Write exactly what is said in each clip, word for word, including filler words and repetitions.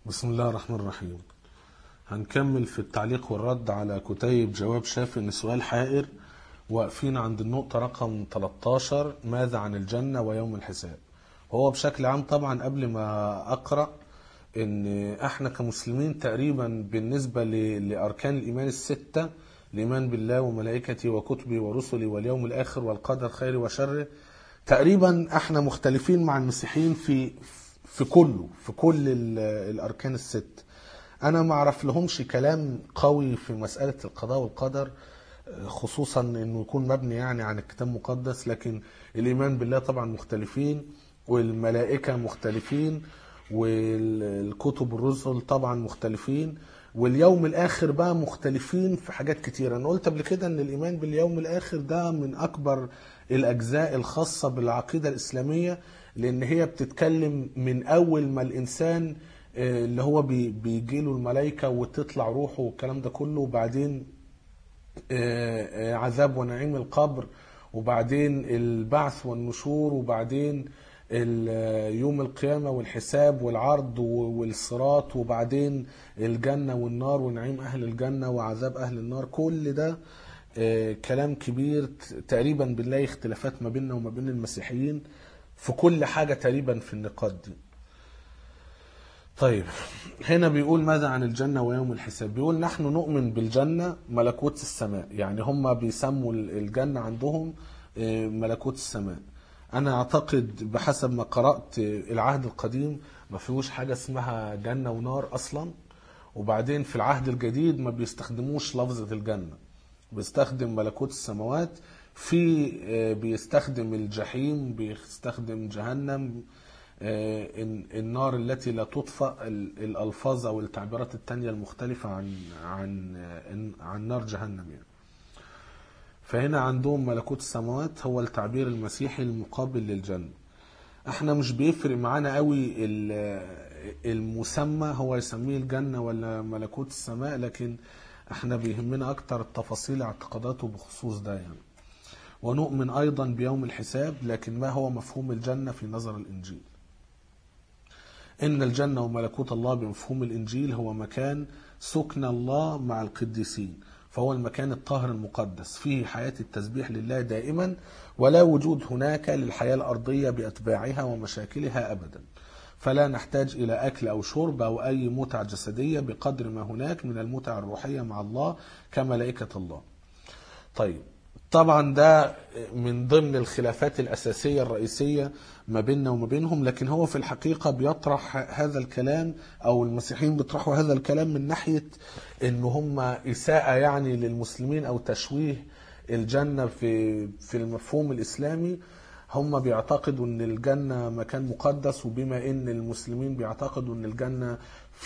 بسم الله الرحمن الرحيم. هنكمل في التعليق والرد على كتيب جواب شافي لسؤال حائر، واقفين عند النقطة رقم تلتاشر: ماذا عن الجنة ويوم الحساب؟ هو بشكل عام طبعا قبل ما أقرأ إن احنا كمسلمين تقريبا بالنسبة ل- لأركان الإيمان الستة، الإيمان بالله وملائكته وكتبه ورسله واليوم الآخر والقدر خير وشره، تقريبا احنا مختلفين مع المسيحيين في في كله في كل ال- الأركان الست. أنا ما أعرف لهمش كلام قوي في مسألة القضاء والقدر، خصوصا انه يكون مبني يعني عن الكتاب المقدس، لكن الايمان بالله طبعا مختلفين، والملائكه مختلفين، والكتب الرسل طبعا مختلفين، واليوم الاخر بقى مختلفين في حاجات كتيره. انا قلت قبل كده ان الايمان باليوم الاخر ده من اكبر الاجزاء الخاصه بالعقيده الاسلاميه، لان هي بتتكلم من اول ما الانسان آه، اللي هو بي- بيجيله الملائكه وتطلع روحه والكلام ده كله، وبعدين آه، آه، عذاب ونعيم القبر، وبعدين البعث والنشور، وبعدين ال- آه، يوم القيامة والحساب والعرض والصراط، وبعدين الجنة والنار ونعيم أهل الجنة وعذاب أهل النار. كل ده آه، كلام كبير. تقريبا بنلاقي اختلافات ما بيننا وما بين المسيحيين في كل حاجة تقريبا في النقاط دي. طيب، هنا بيقول ماذا عن الجنة ويوم الحساب؟ بيقول نحن نؤمن بالجنة ملكوت السماء، يعني هم بيسموا الجنة عندهم آه، ملكوت السماء. أنا أعتقد بحسب ما قرأت آه، العهد القديم ما فيهوش حاجة اسمها جنة ونار أصلا، وبعدين في العهد الجديد ما بيستخدموش لفظة الجنة، بيستخدم ملكوت السماوات. في آه، بيستخدم الجحيم، بيستخدم جهنم، آه، الن- النار التي لا تطفأ، ال- الألفاظ أو التعبيرات التانية المختلفة عن عن آه، عن نار جهنم يعني. فهنا عندهم ملكوت السماوات هو التعبير المسيحي المقابل للجنة. احنا مش بيفرق معانا قوي ال- المسمى هو يسميه الجنة ولا ملكوت السماء، لكن احنا بيهمنا اكتر التفاصيل اعتقاداته بخصوص ده يعني. ونؤمن ايضا بيوم الحساب، لكن ما هو مفهوم الجنة في نظر الانجيل؟ إن الجنة وملكوت الله بمفهوم الإنجيل هو مكان سكن الله مع القديسين، فهو المكان الطاهر المقدس فيه حياة التسبيح لله دائما، ولا وجود هناك للحياة الأرضية بأتباعها ومشاكلها أبدا، فلا نحتاج إلى أكل أو شرب أو أي متع جسدية بقدر ما هناك من المتع الروحية مع الله كملائكة الله. طيب، طبعا ده من ضمن الخلافات الأساسية الرئيسية ما بيننا وما بينهم، لكن هو في الحقيقة بيطرح هذا الكلام، أو المسيحيين بيطرحوا هذا الكلام من ناحية إن هم إساءة يعني للمسلمين أو تشويه الجنة في في المفهوم الإسلامي. هم بيعتقدوا ان الجنة مكان مقدس، وبما ان المسلمين بيعتقدوا ان الجنة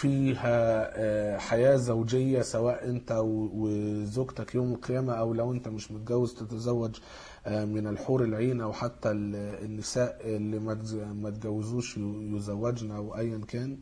فيها آه، حياة زوجية، سواء انت و- وزوجتك يوم القيامة، او لو انت مش متجوز تتزوج آه، من الحور العين، او حتى ال- النساء اللي ما تز- ما تجوزوش ي- يزوجن او ايا كان.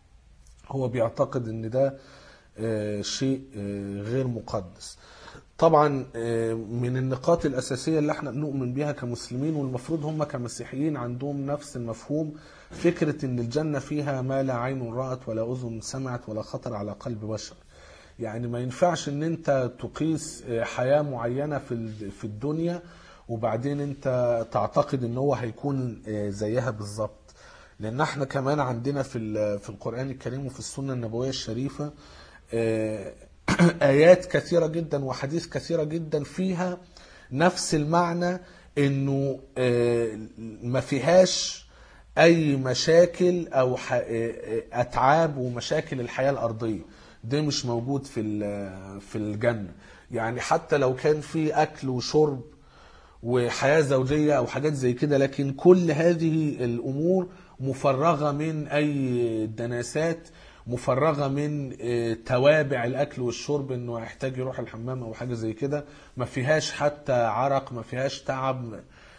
هو بيعتقد ان ده آه، شيء آه، غير مقدس. طبعا آه، من النقاط الأساسية اللي احنا بنؤمن بها كمسلمين، والمفروض هم كمسيحيين عندهم نفس المفهوم، فكرة ان الجنة فيها ما لا عين رأت ولا أذن سمعت ولا خطر على قلب بشر. يعني ما ينفعش ان انت تقيس آه، حياة معينة في ال- في الدنيا وبعدين انت تعتقد ان هو هيكون آه، زيها بالظبط. لان احنا كمان عندنا في ال- في القرآن الكريم وفي السنة النبوية الشريفة آه، آيات كثيرة جدا وحديث كثيرة جدا فيها نفس المعنى، انه آه، ما فيهاش اي مشاكل او ح- آه، آه، اتعاب ومشاكل الحياة الارضية. ده مش موجود في ال- في الجنة. يعني حتى لو كان في اكل وشرب وحياة زوجية أو حاجات زي كده، لكن كل هذه الأمور مفرغة من أي دناسات، مفرغة من آه، توابع الأكل والشرب، إنه يحتاج يروح الحمام أو حاجة زي كده. ما فيهاش حتى عرق، ما فيهاش تعب.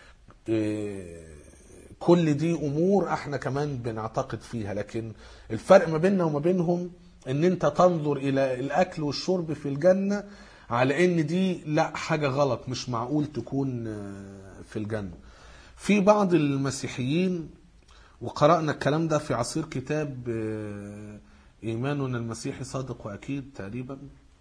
آه، كل دي أمور احنا كمان بنعتقد فيها، لكن الفرق ما بيننا وما بينهم ان انت تنظر الى الاكل والشرب في الجنة على ان دي لا، حاجة غلط، مش معقول تكون آه، في الجنة. في بعض المسيحيين، وقرأنا الكلام ده في عصير كتاب آه، إيماننا المسيحي صادق وأكيد تقريبا،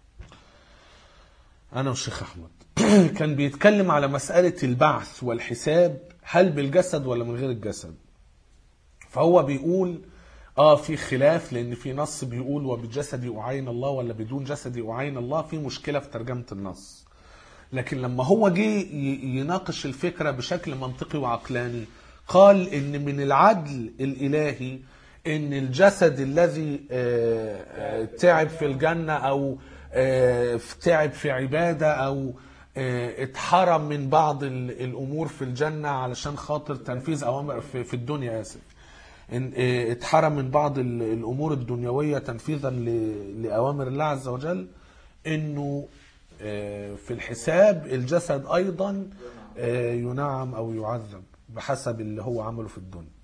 أنا والشيخ أحمد كان بيتكلم على مسألة البعث والحساب، هل بالجسد ولا من غير الجسد. فهو بيقول آه في خلاف، لأن في نص بيقول وبالجسد أعين الله ولا بدون جسد أعين الله، في مشكلة في ترجمة النص. لكن لما هو جه يناقش الفكرة بشكل منطقي وعقلاني، قال إن من العدل الإلهي إن الجسد الذي تعب في الجنة أو تعب في عبادة أو اتحرم من بعض الأمور في الجنة علشان خاطر تنفيذ أوامر في الدنيا، آسف، اتحرم من بعض الأمور الدنيوية تنفيذا لأوامر الله عز وجل، إنه في الحساب الجسد أيضا ينعم أو يعذب بحسب اللي هو عمله في الدنيا.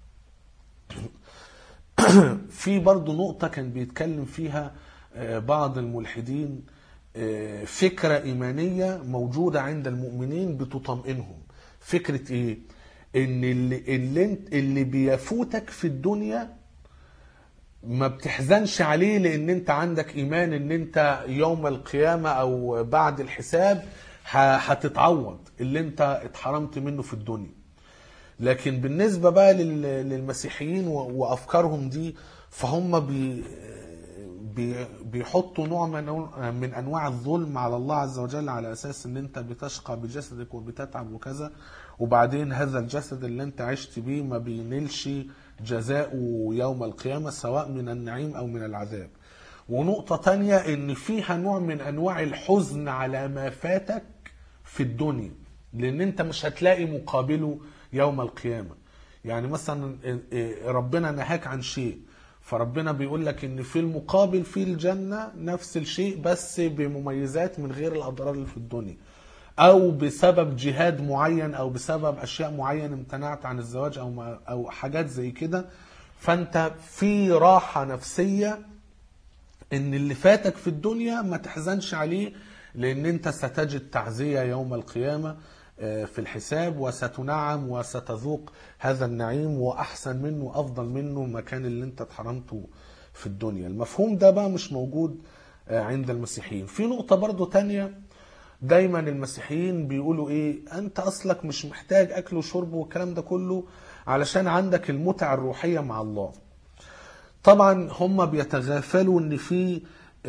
في برضو نقطة كان بيتكلم فيها بعض الملحدين، فكرة إيمانية موجودة عند المؤمنين بتطمئنهم. فكرة إيه؟ إن اللي, اللي, اللي بيفوتك في الدنيا ما بتحزنش عليه، لأن أنت عندك إيمان إن أنت يوم القيامة أو بعد الحساب هتتعوض اللي أنت اتحرمت منه في الدنيا. لكن بالنسبة بقى للمسيحيين وأفكارهم دي، فهم بي بيحطوا نوع من أنواع الظلم على الله عز وجل، على أساس أن أنت بتشقى بجسدك وبتتعب وكذا، وبعدين هذا الجسد اللي أنت عشت بيه ما بينلش جزاؤه يوم القيامة سواء من النعيم أو من العذاب. ونقطة تانية إن فيها نوع من أنواع الحزن على ما فاتك في الدنيا، لأن أنت مش هتلاقي مقابله يوم القيامة. يعني مثلا ربنا نهاك عن شيء، فربنا بيقول لك ان في المقابل في الجنة نفس الشيء بس بمميزات من غير الأضرار اللي في الدنيا، او بسبب جهاد معين او بسبب اشياء معينة امتنعت عن الزواج او او حاجات زي كده. فانت في راحة نفسية ان اللي فاتك في الدنيا ما تحزنش عليه، لان انت ستجد تعزية يوم القيامة في الحساب، وستنعم وستذوق هذا النعيم وأحسن منه وأفضل منه مكان اللي انت اتحرمته في الدنيا. المفهوم ده بقى مش موجود عند المسيحيين. في نقطة برضو تانية، دايما المسيحيين بيقولوا ايه، انت اصلك مش محتاج اكل وشرب والكلام ده كله علشان عندك المتعة الروحية مع الله. طبعا هم بيتغافلوا ان في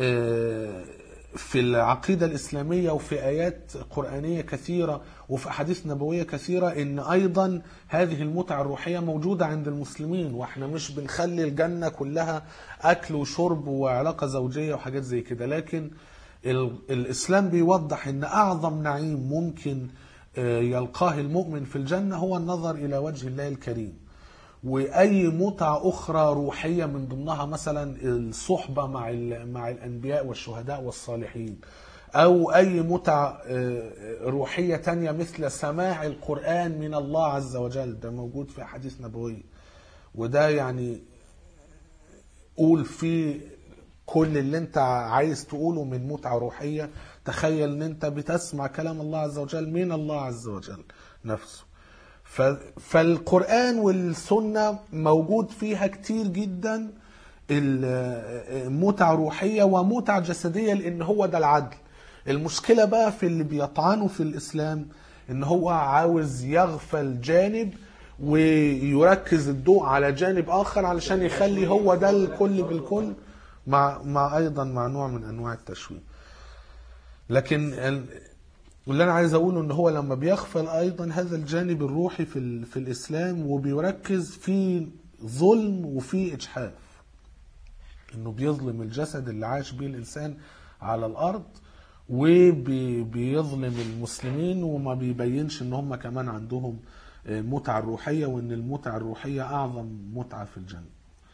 في العقيدة الإسلامية وفي آيات قرآنية كثيرة وفي أحاديث نبوية كثيرة إن أيضا هذه المتعة الروحية موجودة عند المسلمين، وإحنا مش بنخلي الجنة كلها أكل وشرب وعلاقة زوجية وحاجات زي كده. لكن الإسلام بيوضح إن أعظم نعيم ممكن يلقاه المؤمن في الجنة هو النظر إلى وجه الله الكريم، وأي متعة أخرى روحية من ضمنها مثلا الصحبة مع مع الأنبياء والشهداء والصالحين، أو أي متعة روحية تانية مثل سماع القرآن من الله عز وجل، ده موجود في أحاديث نبوية. وده يعني قول فيه كل اللي انت عايز تقوله من متعة روحية. تخيل ان انت بتسمع كلام الله عز وجل من الله عز وجل نفسه. فالقرآن والسنة موجود فيها كتير جدا المتعة روحية ومتعة جسدية، لأن هو ده العدل. المشكلة بقى في اللي بيطعنوا في الإسلام إن هو عاوز يغفل جانب ويركز الضوء على جانب آخر علشان يخلي هو ده الكل بالكل، مع, مع أيضا مع نوع من أنواع التشويه. لكن واللي أنا عايز أقوله إن هو لما بيغفل أيضا هذا الجانب الروحي في, في الإسلام وبيركز في ظلم وفي إجحاف، إنه بيظلم الجسد اللي عاش به الإنسان على الأرض وبيظلم المسلمين، وما بيبينش إن هم كمان عندهم متعة الروحية، وإن المتعة الروحية أعظم متعة في الجنة.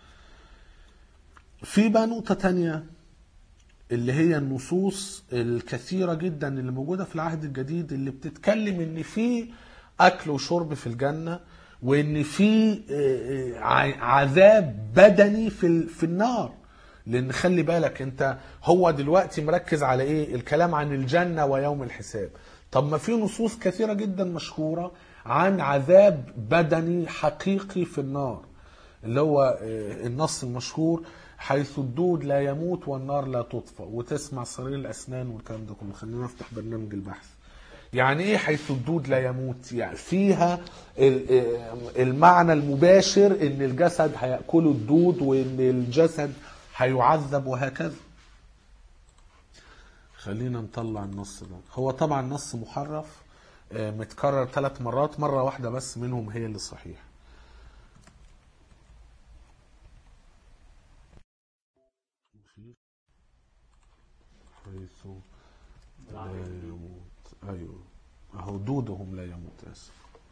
في بقى نقطة تانية اللي هي النصوص الكثيرة جدا اللي موجودة في العهد الجديد اللي بتتكلم ان في اكل وشرب في الجنة، وان في عذاب بدني في في النار. لان خلي بالك انت، هو دلوقتي مركز على ايه؟ الكلام عن الجنة ويوم الحساب. طب ما في نصوص كثيرة جدا مشهورة عن عذاب بدني حقيقي في النار. اللي هو النص المشهور حيث الدود لا يموت والنار لا تطفأ، وتسمع صرير الأسنان والكلام ده كله. خلينا نفتح برنامج البحث. يعني ايه حيث الدود لا يموت؟ يعني فيها المعنى المباشر ان الجسد هيأكله الدود وان الجسد هيعذب وهكذا. خلينا نطلع النص ده. هو طبعا نص محرف متكرر ثلاث مرات، مرة واحدة بس منهم هي اللي صحيح. حيث لا يموت، ايوه اهو دودهم لا يموت. اسف،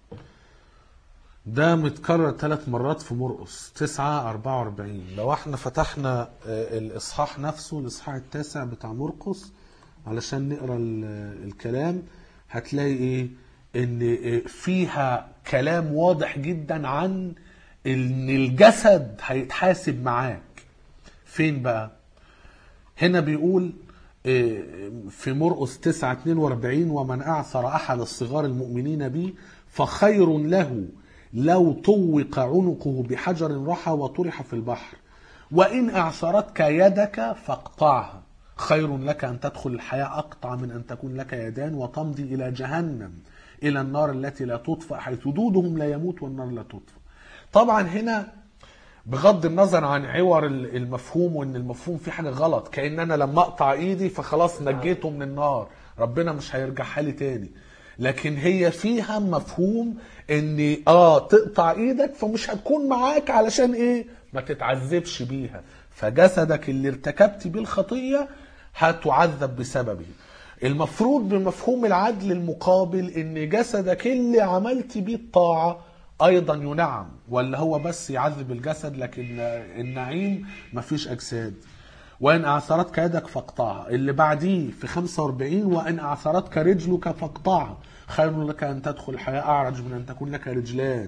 ده متكرر ثلاث مرات في مرقس تسعة أربعة وأربعين. لو احنا فتحنا الإصحاح نفسه، الإصحاح التاسع بتاع مرقس علشان نقرأ الكلام، هتلاقي ايه؟ ان فيها كلام واضح جدا عن ان الجسد هيتحاسب معاك. فين بقى؟ هنا بيقول في مرقس تسعة اتنين وأربعين: ومن أعثر أحد الصغار المؤمنين بي فخير له لو طوق عنقه بحجر رحى وطرح في البحر، وإن أعثرتك يدك فاقطعها. خير لك أن تدخل الحياة أقطع من أن تكون لك يدان وتمضي إلى جهنم، إلى النار التي لا تطفأ، حيث دودهم لا يموت والنار لا تطفأ. طبعا هنا بغض النظر عن عور المفهوم، وان المفهوم فيه حاجه غلط، كأن انا لما اقطع ايدي فخلاص نجيته من النار، ربنا مش هيرجعها لي تاني. لكن هي فيها مفهوم ان اه تقطع ايدك فمش هتكون معاك، علشان ايه؟ ما تتعذبش بيها، فجسدك اللي ارتكبت بيه الخطيه هتعذب بسببه. المفروض بمفهوم العدل المقابل ان جسدك اللي عملت بيه الطاعه ايضا ينعم، ولا هو بس يعذب الجسد لكن النعيم مفيش اجساد. وان اعثرتك يدك فاقطعها. اللي بعديه في خمسة وأربعين: وان اعثرتك رجلك فاقطعها، خير لك ان تدخل الحياه اعرج من ان تكون لك رجلان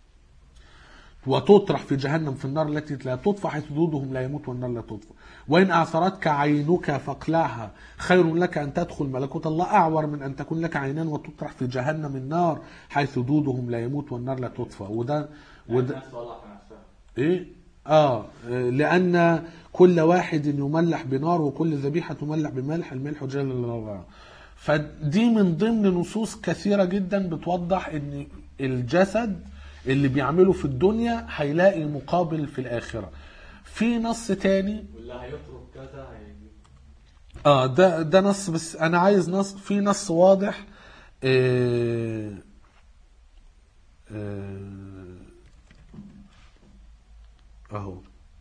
وتطرح في جهنم في النار التي لا تطفأ، حيث دودهم لا يموت والنار لا تطفأ. وإن أعثرتك عينك فاقلعها، خير لك أن تدخل ملكوت الله أعور من أن تكون لك عينان وتطرح في جهنم النار، حيث دودهم لا يموت والنار لا تطفأ. وده وده إيه؟ آه لأن كل واحد يملح بنار وكل ذبيحة تملح بملح، الملح جل الله. فدي من ضمن نصوص كثيرة جدا بتوضح إن الجسد اللي بيعمله في الدنيا هيلاقي مقابل في الآخرة. في نص تاني واللي هيترك كذا هيجي. اه ده ده نص، بس انا عايز نص في نص واضح. اه اه اهو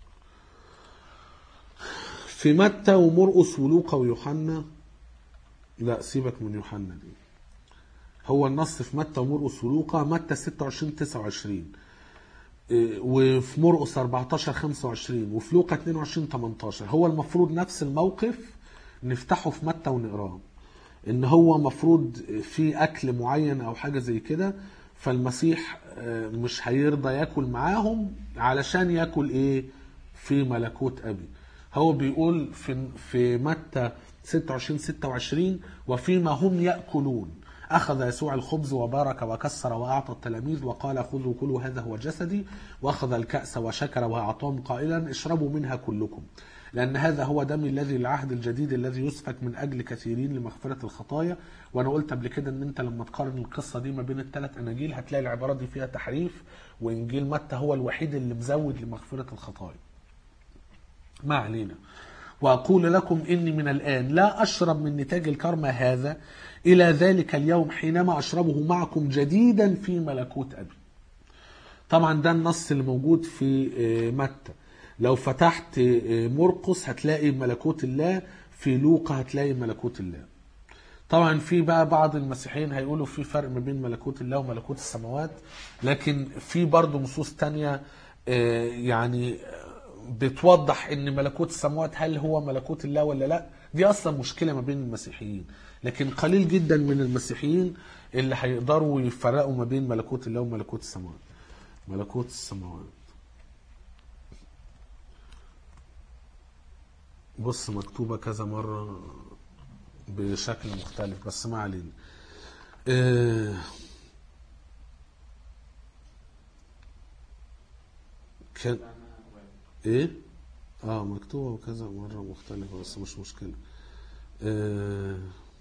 في متى ومرقس ولوقا ويوحنا. لا سيبك من يوحنا دي، هو النص في متى ومرقس ولوقا. متى ستة وعشرين تسعة وعشرين، وفي مرقس أربعتاشر خمسة وعشرين، وفي لوقا اتنين وعشرين تمنتاشر. هو المفروض نفس الموقف نفتحه في متى ونقراه، ان هو مفروض في اكل معين او حاجة زي كده، فالمسيح مش هيرضى ياكل معاهم علشان ياكل ايه؟ في ملكوت ابي. هو بيقول في في متى ستة وعشرين ستة وعشرين: وفيما هم يأكلون أخذ يسوع الخبز وبارك وكسر وأعطى التلاميذ وقال: خذوا كلوا هذا هو جسدي. وأخذ الكأس وشكر وأعطاهم قائلا: اشربوا منها كلكم، لأن هذا هو دمي الذي للعهد الجديد الذي يسفك من أجل كثيرين لمغفرة الخطايا. وأنا قلت قبل كده إن أنت لما تقارن القصة دي ما بين الثلاث أناجيل هتلاقي العبارة دي فيها تحريف، وإنجيل متى هو الوحيد اللي مزود لمغفرة الخطايا. ما علينا. وأقول لكم إني من الآن لا أشرب من نتاج الكرمة هذا إلى ذلك اليوم حينما أشربه معكم جديدا في ملكوت أبي. طبعا ده النص اللي موجود في متى. لو فتحت مرقس هتلاقي ملكوت الله، في لوقا هتلاقي ملكوت الله. طبعا في بقى بعض المسيحيين هيقولوا في فرق ما بين ملكوت الله وملكوت السماوات، لكن في برضو نصوص تانية يعني بتوضح ان ملكوت السماوات هل هو ملكوت الله ولا لا. دي اصلا مشكلة ما بين المسيحيين، لكن قليل جدا من المسيحيين اللي هيقدروا يفرقوا ما بين ملكوت الله وملكوت السماوات. ملكوت السماوات بص مكتوبة كذا مرة بشكل مختلف، بس ما علينا. كان ايه اه مكتوبة وكذا مرة مختلفة بس مش مشكلة. آه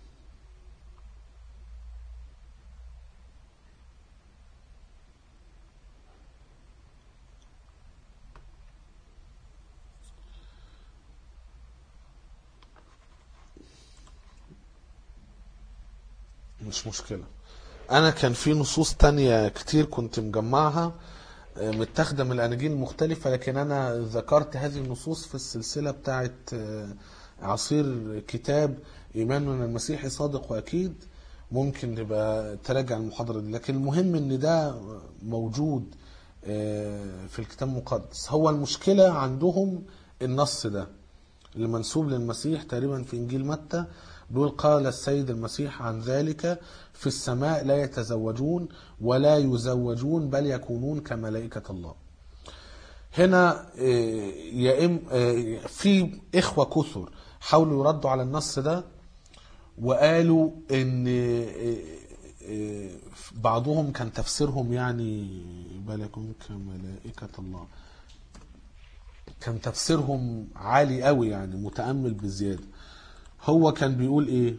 مش مشكلة. انا كان في نصوص تانية كتير كنت مجمعها متاخدة من الاناجيل المختلفة، لكن انا ذكرت هذه النصوص في السلسلة بتاعت عصير كتاب ايماننا المسيحي صادق واكيد. ممكن نبقى تراجع المحاضرة دي، لكن المهم ان ده موجود في الكتاب المقدس. هو المشكلة عندهم النص ده اللي منسوب للمسيح تقريبا في انجيل متى، بيقول قال السيد المسيح عن ذلك في السماء لا يتزوجون ولا يزوجون بل يكونون كملائكة الله. هنا يا إم في إخوة كثر حاولوا يردوا على النص ده، وقالوا ان بعضهم كان تفسيرهم يعني بل يكونون كملائكة الله، كان تفسيرهم عالي قوي يعني متأمل بزيادة. هو كان بيقول ايه؟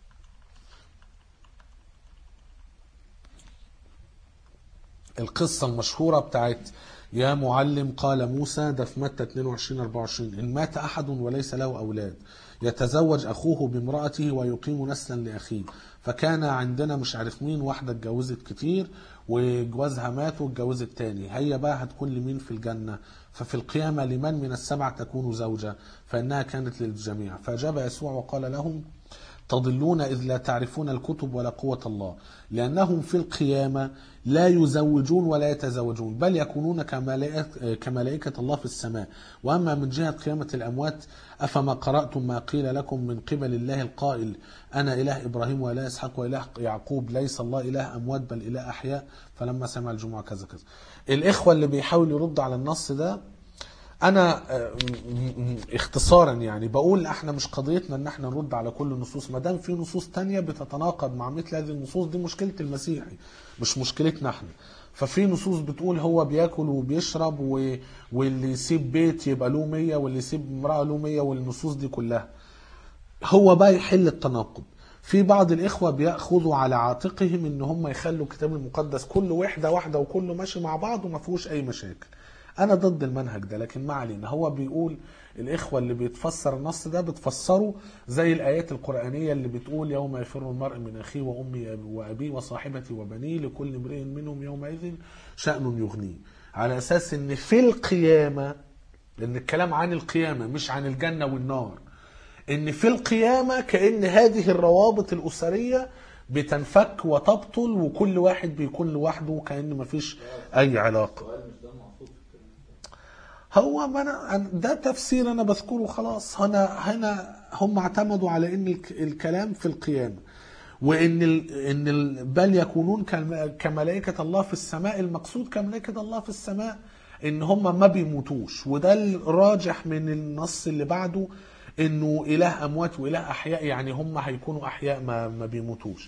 القصة المشهورة بتاعت يا معلم قال موسى، ده في متى اتنين وعشرين اربعة وعشرين، إن مات أحد وليس له أولاد يتزوج أخوه بامرأته ويقيم نسلا لأخيه. فكان عندنا مش عارف مين واحدة اتجوزت كتير وجوازها مات واتجوزت تاني، هي بقى هتكون لمين في الجنة؟ ففي القيامة لمن من السبعة تكون زوجة؟ فإنها كانت للجميع. فأجاب يسوع وقال لهم تضلون إذ لا تعرفون الكتب ولا قوة الله، لأنهم في القيامة لا يزوجون ولا يتزوجون بل يكونون كملائكة الله في السماء. وأما من جهة قيامة الأموات أفما قرأتم ما قيل لكم من قبل الله القائل أنا إله إبراهيم وإله إسحاق وإله يعقوب، ليس الله إله أموات بل إله أحياء. فلما سمع الجمعة كذا كذا. الإخوة اللي بيحاولوا يردوا على النص ده، انا اختصارا يعني بقول احنا مش قضيتنا ان احنا نرد على كل النصوص، ما دام في نصوص تانية بتتناقض مع مثل هذه النصوص، دي مشكلة المسيحي مش مشكلتنا احنا. ففي نصوص بتقول هو بياكل وبيشرب و... واللي يسيب بيت يبقى له مية واللي يسيب امرأة له مية، والنصوص دي كلها هو بقى يحل التناقض. في بعض الإخوة بيأخذوا على عاتقهم ان هم يخلوا الكتاب المقدس كله وحدة واحدة وكله ماشي مع بعض وما فيهوش اي مشاكل. انا ضد المنهج ده، لكن ما علينا. هو بيقول الاخوه اللي بيتفسر النص ده بتفسره زي الايات القرانيه اللي بتقول يوم يفر المرء من اخيه وامي وابيه وصاحبتي وبنيه لكل امرئ منهم يومئذ شأن يغنيه، على اساس ان في القيامه، لان الكلام عن القيامه مش عن الجنه والنار، ان في القيامه كأن هذه الروابط الاسريه بتنفك وتبطل وكل واحد بيكون لوحده وكأن مفيش اي علاقه. هو أنا ده تفسير أنا بذكره خلاص. هنا هنا هم اعتمدوا على إن الكلام في القيامة، وإن إن بل يكونون كملائكة الله في السماء. المقصود كملائكة الله في السماء إن هم ما بيموتوش، وده الراجح من النص اللي بعده إنه إله أموات وإله أحياء، يعني هم هيكونوا أحياء ما ما بيموتوش.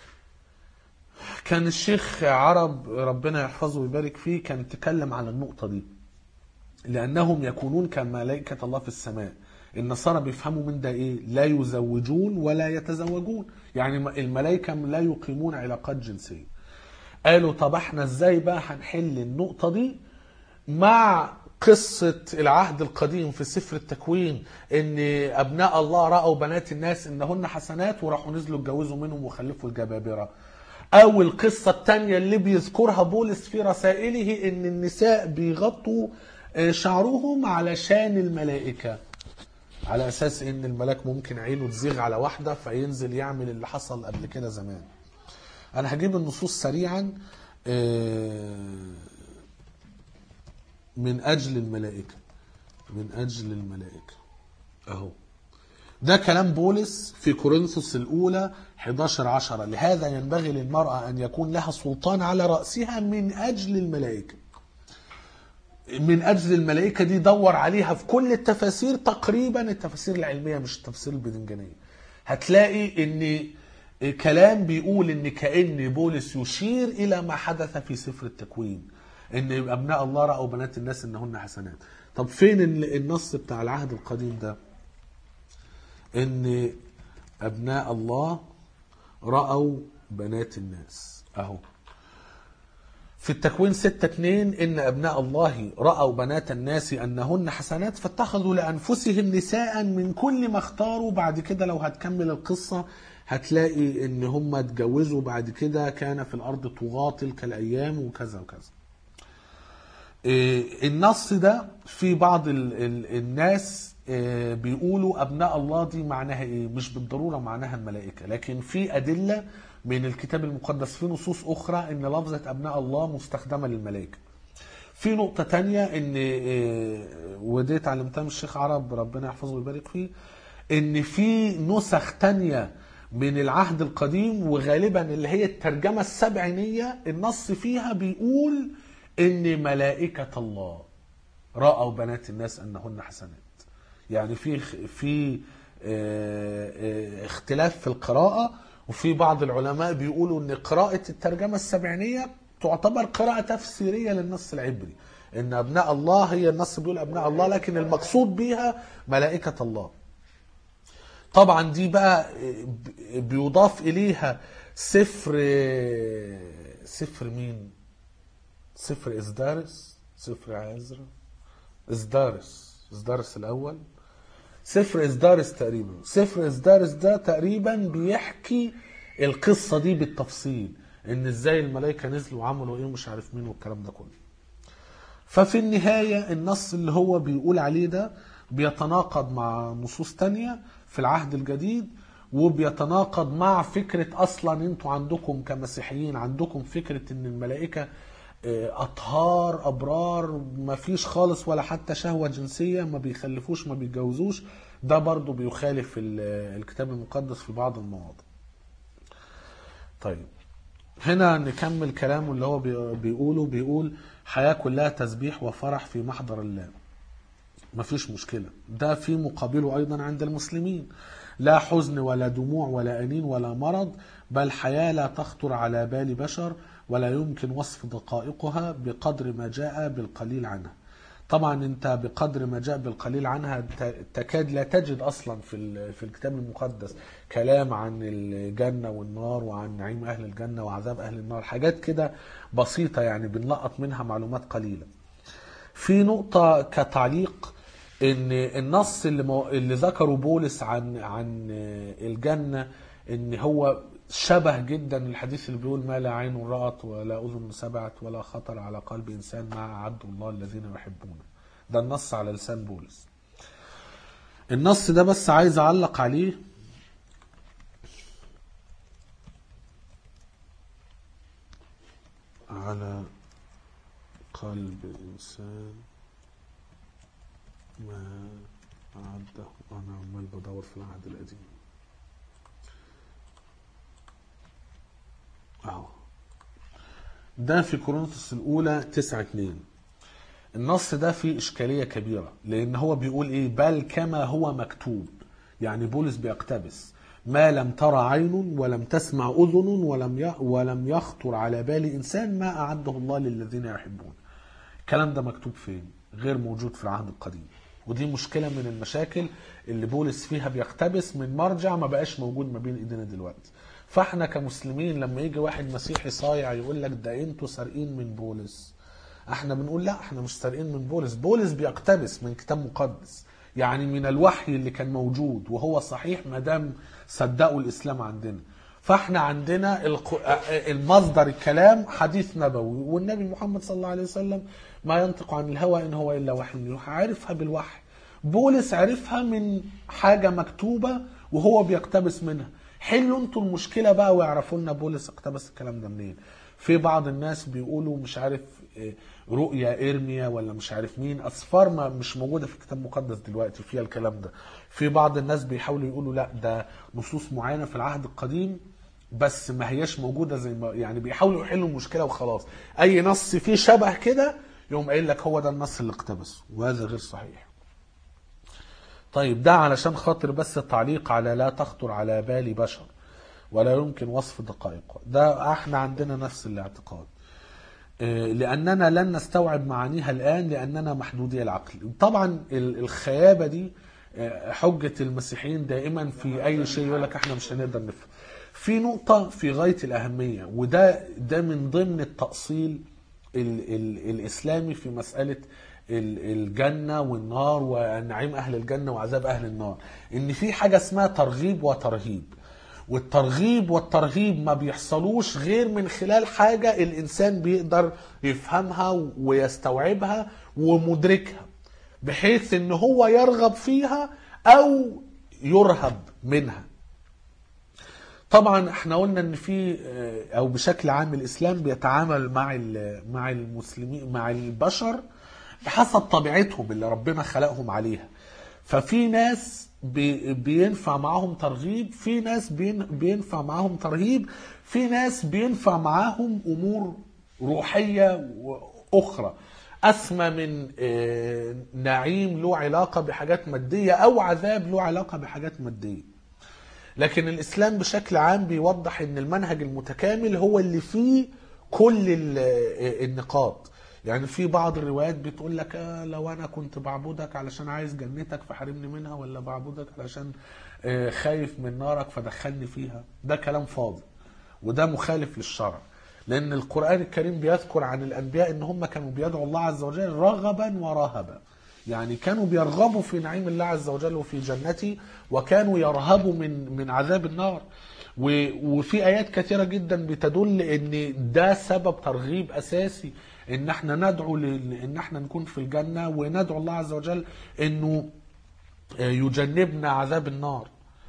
كان الشيخ عرب ربنا يحفظه ويبارك فيه كان تكلم على النقطة دي، لأنهم يكونون كملائكة الله في السماء. النصارى بيفهموا من ده إيه؟ لا يزوجون ولا يتزوجون، يعني الملائكة لا يقيمون علاقات جنسية. قالوا طب احنا ازاي بقى هنحل النقطة دي مع قصة العهد القديم في سفر التكوين، ان ابناء الله رأوا بنات الناس انهن حسنات وراحوا نزلوا اتجوزوا منهم وخلفوا الجبابرة، او القصة التانية اللي بيذكرها بولس في رسائله ان النساء بيغطوا شعرهم علشان الملائكة، على اساس ان الملاك ممكن عينه تزيغ على واحدة فينزل يعمل اللي حصل قبل كده زمان. انا هجيب النصوص سريعا. من اجل الملائكة، من اجل الملائكة اهو ده كلام بولس في كورنثوس الاولى احداشر عشرة، لهذا ينبغي للمرأة ان يكون لها سلطان على رأسها من اجل الملائكة. من أجل الملائكة دي دور عليها في كل التفاسير تقريبا، التفاسير العلمية مش التفاسير البدنجانية، هتلاقي ان كلام بيقول ان كأن بولس يشير الى ما حدث في سفر التكوين، ان ابناء الله رأوا بنات الناس انهن حسنات. طب فين النص بتاع العهد القديم ده ان ابناء الله رأوا بنات الناس؟ اهو في التكوين ستة اتنين ان ابناء الله رأوا بنات الناس انهن حسنات فاتخذوا لانفسهم نساء من كل ما اختاروا. بعد كده لو هتكمل القصة هتلاقي ان هم اتجوزوا بعد كده، كان في الارض طغاة تلك الايام وكذا وكذا. النص ده في بعض ال ال الناس بيقولوا ابناء الله دي معناها ايه؟ مش بالضرورة معناها الملائكة، لكن في ادلة من الكتاب المقدس في نصوص اخرى ان لفظة ابناء الله مستخدمة للملائكة. في نقطة تانية ان ودي اتعلمتها من الشيخ عرب ربنا يحفظه ويبارك فيه، ان في نسخ تانية من العهد القديم وغالبا اللي هي الترجمة السبعينية النص فيها بيقول ان ملائكة الله رأوا بنات الناس انهن حسنات. يعني في في اختلاف في القراءة، وفي بعض العلماء بيقولوا ان قراءة الترجمة السبعينية تعتبر قراءة تفسيرية للنص العبري، ان ابناء الله هي النص بيقول ابناء الله لكن المقصود بيها ملائكة الله. طبعا دي بقى بيضاف اليها سفر سفر مين؟ سفر إزدارس، سفر عزرا، إزدارس إزدارس الأول، سفر إزدارس تقريبا. سفر إزدارس ده تقريبا بيحكي القصة دي بالتفصيل، إن إزاي الملائكة نزلوا وعملوا إيه ومش عارف مين والكلام ده كله. ففي النهاية النص اللي هو بيقول عليه ده بيتناقض مع نصوص تانية في العهد الجديد، وبيتناقض مع فكرة أصلا أنتوا عندكم كمسيحيين عندكم فكرة إن الملائكة أطهار أبرار ما فيش خالص ولا حتى شهوة جنسية، ما بيخلفوش ما بيتجوزوش. ده برضو بيخالف الكتاب المقدس في بعض المواضع. طيب هنا نكمل كلامه اللي هو بيقوله. بيقول حياة كلها تسبيح وفرح في محضر الله، ما فيش مشكلة. ده في مقابله أيضا عند المسلمين، لا حزن ولا دموع ولا أنين ولا مرض، بل حياة لا تخطر على بال بشر ولا يمكن وصف دقائقها بقدر ما جاء بالقليل عنها. طبعا انت بقدر ما جاء بالقليل عنها تكاد لا تجد اصلا في في الكتاب المقدس كلام عن الجنة والنار وعن نعيم اهل الجنة وعذاب اهل النار، حاجات كده بسيطة يعني بنلقط منها معلومات قليلة. في نقطة كتعليق، ان النص اللي, مو... اللي ذكره بولس عن عن الجنة ان هو شبه جدا الحديث اللي بيقول ما لا عين رأت ولا أذن سمعت ولا خطر على قلب إنسان ما أعد الله الذين يحبونه. ده النص على لسان بولس. النص ده بس عايز أعلق عليه، على قلب إنسان ما أعده. أنا عمال بدور في العهد القديم اهو. ده في كورنثوس الاولى تسعة اتنين. النص ده فيه اشكاليه كبيره، لان هو بيقول ايه؟ بل كما هو مكتوب. يعني بولس بيقتبس ما لم ترى عين ولم تسمع اذن ولم ولم يخطر على بال انسان ما اعده الله للذين يحبون. الكلام ده مكتوب فين؟ غير موجود في العهد القديم. ودي مشكله من المشاكل اللي بولس فيها بيقتبس من مرجع ما بقاش موجود ما بين ايدينا دلوقتي. فاحنا كمسلمين لما يجي واحد مسيحي صايع يقول لك ده انتوا سارقين من بولس، احنا بنقول لا، احنا مش سارقين من بولس. بولس بيقتبس من كتاب مقدس، يعني من الوحي اللي كان موجود وهو صحيح ما دام صدقوا الاسلام عندنا. فاحنا عندنا المصدر الكلام حديث نبوي، والنبي محمد صلى الله عليه وسلم ما ينطق عن الهوى ان هو الا وحي يوحى، عرفها بالوحي. بولس عرفها من حاجة مكتوبة وهو بيقتبس منها. حلوا انتوا المشكلة بقى ويعرفوا لنا بولس اقتبس الكلام ده منين. في بعض الناس بيقولوا مش عارف رؤيا إرميا ولا مش عارف مين، أسفار ما مش موجودة في الكتاب المقدس دلوقتي فيها الكلام ده. في بعض الناس بيحاولوا يقولوا لا ده نصوص معينة في العهد القديم بس ما هياش موجودة، زي ما يعني بيحاولوا يحلوا المشكلة وخلاص. أي نص فيه شبه كده يوم قايل لك هو ده النص اللي اقتبسه، وهذا غير صحيح. طيب ده علشان خاطر بس التعليق على لا تخطر على بال بشر ولا يمكن وصف دقائق. ده احنا عندنا نفس الاعتقاد. لأننا لن نستوعب معانيها الآن لأننا محدودي العقل. طبعا الخيابة دي حجة المسيحيين دائما في أي شيء، يقول لك احنا مش هنقدر نفهم. في نقطة في غاية الأهمية، وده ده من ضمن التأصيل ال ال الإسلامي في مسألة الجنة والنار ونعيم أهل الجنة وعذاب أهل النار، إن في حاجة اسمها ترغيب وترهيب. والترغيب والترهيب ما بيحصلوش غير من خلال حاجة الإنسان بيقدر يفهمها ويستوعبها ومدركها، بحيث إن هو يرغب فيها أو يرهب منها. طبعا احنا قلنا ان في او بشكل عام الاسلام بيتعامل مع مع المسلمين مع البشر بحسب طبيعتهم اللي ربنا خلقهم عليها. ففي ناس بينفع معاهم ترغيب، في ناس بينفع معاهم ترهيب، في ناس بينفع معاهم امور روحية اخرى اسمى من نعيم له علاقة بحاجات مادية او عذاب له علاقة بحاجات مادية. لكن الإسلام بشكل عام بيوضح ان المنهج المتكامل هو اللي فيه كل النقاط. يعني في بعض الروايات بتقول لك آه لو انا كنت بعبدك علشان عايز جنتك فحرمني منها، ولا بعبدك علشان آه خايف من نارك فدخلني فيها. ده كلام فاضي وده مخالف للشرع، لان القرآن الكريم بيذكر عن الانبياء ان هم كانوا بيدعوا الله عز وجل رغبا ورهبا، يعني كانوا بيرغبوا في نعيم الله عز وجل وفي جنته، وكانوا يرهبوا من من عذاب النار. وفي آيات كثيرة جدا بتدل ان ده سبب ترغيب اساسي، ان احنا ندعو ان احنا نكون في الجنة، وندعو الله عز وجل انه يجنبنا عذاب النار.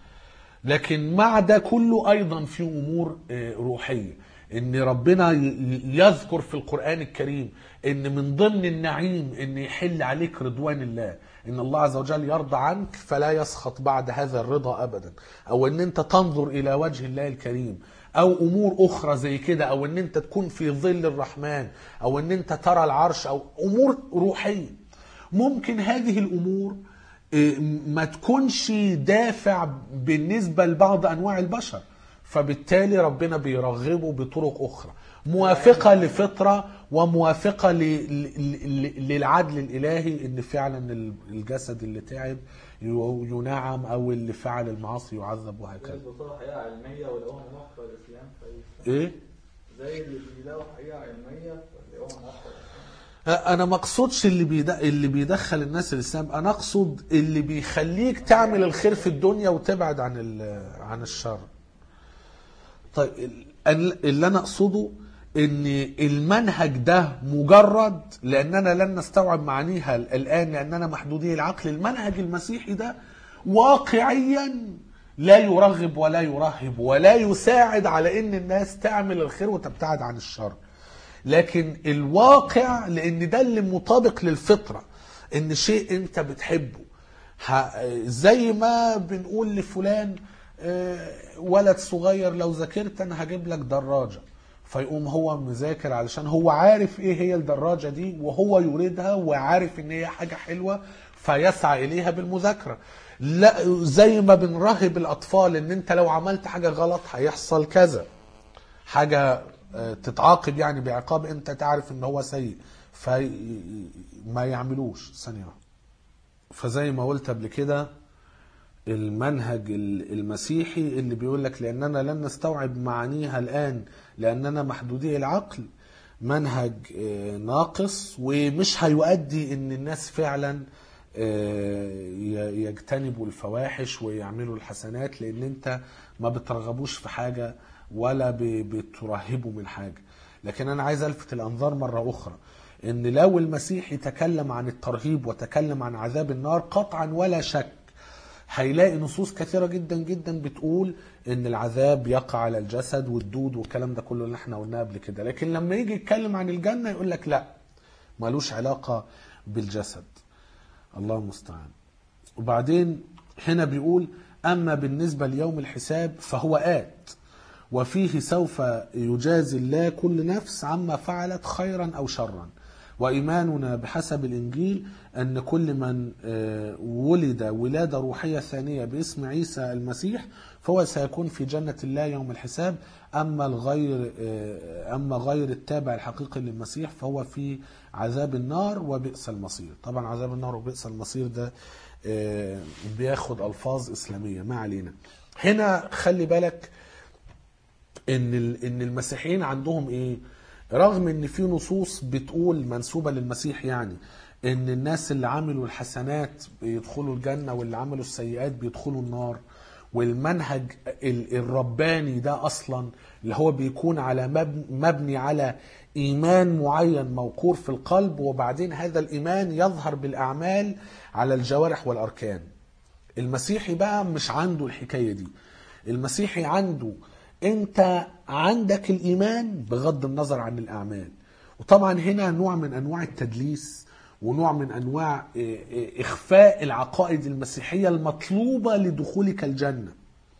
لكن مع ده كله ايضا في امور روحية، ان ربنا يذكر في القرآن الكريم ان من ضمن النعيم ان يحل عليك رضوان الله، ان الله عز وجل يرضى عنك فلا يسخط بعد هذا الرضا ابدا، او ان انت تنظر الى وجه الله الكريم، او امور اخرى زي كده، او ان انت تكون في ظل الرحمن، او ان انت ترى العرش، او امور روحية. ممكن هذه الامور ما تكونش دافع بالنسبة لبعض انواع البشر، فبالتالي ربنا بيرغبه بطرق أخرى موافقة لفطرة وموافقة للعدل الإلهي، إن فعلا الجسد اللي تعب ينعم، أو اللي فعل المعاصي يعذب، وهكذا. بيطلعوا حقيقة علمية ولقوها موافقة للإسلام. إيه؟ زي اللي بيلاقوا حقيقة علمية ولقوها موافقة للإسلام. أنا ما أقصدش اللي اللي بيدخل الناس الإسلام، أنا أقصد اللي بيخليك تعمل الخير في الدنيا وتبعد عن عن الشر. طيب اللي انا اقصده ان المنهج ده مجرد لاننا لن نستوعب معانيها الان لاننا محدودي العقل، المنهج المسيحي ده واقعيا لا يرغب ولا يرهب ولا يساعد على ان الناس تعمل الخير وتبتعد عن الشر. لكن الواقع، لان ده اللي مطابق للفطرة، ان شيء انت بتحبه، زي ما بنقول لفلان ولد صغير لو ذاكرت انا هجيب لك دراجة، فيقوم هو مذاكر علشان هو عارف ايه هي الدراجة دي وهو يريدها وعارف ان هي حاجة حلوة فيسعى اليها بالمذاكرة. لا، زي ما بنرهب الاطفال ان انت لو عملت حاجة غلط هيحصل كذا، حاجة تتعاقب يعني بعقاب انت تعرف ان هو سيء فما يعملوش ثانية. فزي ما قلت قبل كده المنهج المسيحي اللي بيقول لك لأننا لن نستوعب معانيها الآن لأننا محدودي العقل، منهج ناقص ومش هيؤدي ان الناس فعلا يجتنبوا الفواحش ويعملوا الحسنات، لان انت ما بترغبوش في حاجة ولا بترهبوا من حاجة. لكن انا عايز الفت الانظار مرة اخرى ان لو المسيح يتكلم عن الترهيب وتكلم عن عذاب النار قطعا ولا شك هيلاقي نصوص كثيرة جدا جدا بتقول ان العذاب يقع على الجسد والدود والكلام ده كله اللي احنا قلناه قبل كده. لكن لما يجي يتكلم عن الجنة يقول لك لا، مالوش علاقة بالجسد. الله المستعان. وبعدين هنا بيقول اما بالنسبة ليوم الحساب فهو آت وفيه سوف يجازي الله كل نفس عما فعلت خيرا او شرا، وإيماننا بحسب الإنجيل أن كل من ولد ولادة روحية ثانية باسم عيسى المسيح فهو سيكون في جنة الله يوم الحساب. أما الغير أما غير التابع الحقيقي للمسيح فهو في عذاب النار وبئس المصير. طبعا عذاب النار وبئس المصير ده بياخد ألفاظ إسلامية، ما علينا. هنا خلي بالك إن إن المسيحيين عندهم إيه؟ رغم إن في نصوص بتقول منسوبة للمسيح يعني إن الناس اللي عملوا الحسنات بيدخلوا الجنة واللي عملوا السيئات بيدخلوا النار، والمنهج الرباني ده أصلا اللي هو بيكون على مبني على إيمان معين موقور في القلب، وبعدين هذا الإيمان يظهر بالأعمال على الجوارح والأركان. المسيحي بقى مش عنده الحكاية دي. المسيحي عنده أنت عندك الإيمان بغض النظر عن الأعمال. وطبعا هنا نوع من أنواع التدليس ونوع من أنواع إخفاء العقائد المسيحية المطلوبة لدخولك الجنة،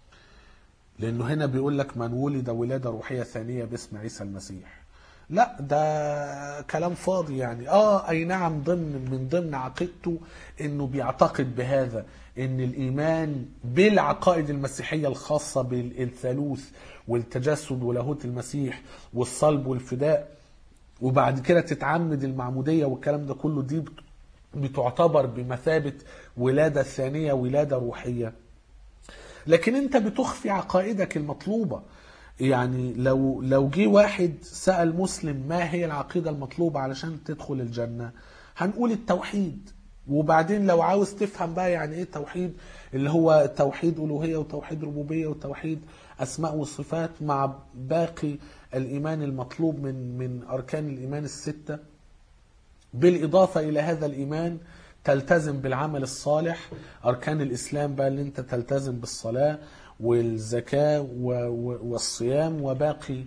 لأنه هنا بيقول لك من ولد ولادة روحية ثانية باسم عيسى المسيح. لا، ده كلام فاضي يعني. آه أي نعم، ضمن من ضمن عقيدته إنه بيعتقد بهذا إن الإيمان بالعقائد المسيحية الخاصة بالثالوث والتجسد ولاهوت المسيح والصلب والفداء، وبعد كده تتعمد المعمودية والكلام ده كله، دي بتعتبر بمثابة ولادة ثانية، ولادة روحية. لكن انت بتخفي عقائدك المطلوبة. يعني لو لو جه واحد سأل مسلم ما هي العقيدة المطلوبة علشان تدخل الجنة، هنقول التوحيد. وبعدين لو عاوز تفهم بقى يعني ايه توحيد، اللي هو توحيد ألوهية وتوحيد ربوبية وتوحيد أسماء وصفات مع باقي الإيمان المطلوب من من أركان الإيمان الستة. بالإضافة إلى هذا الإيمان تلتزم بالعمل الصالح، أركان الإسلام بقى اللي أنت تلتزم بالصلاة والزكاة والصيام وباقي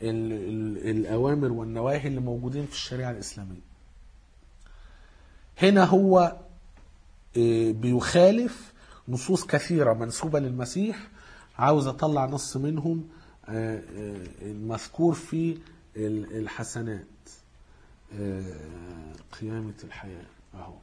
الأوامر والنواهي اللي موجودين في الشريعة الإسلامية. هنا هو بيخالف نصوص كثيرة منسوبة للمسيح. عاوز أطلع نص منهم المذكور في الحسنات، قيامة الحياة أهو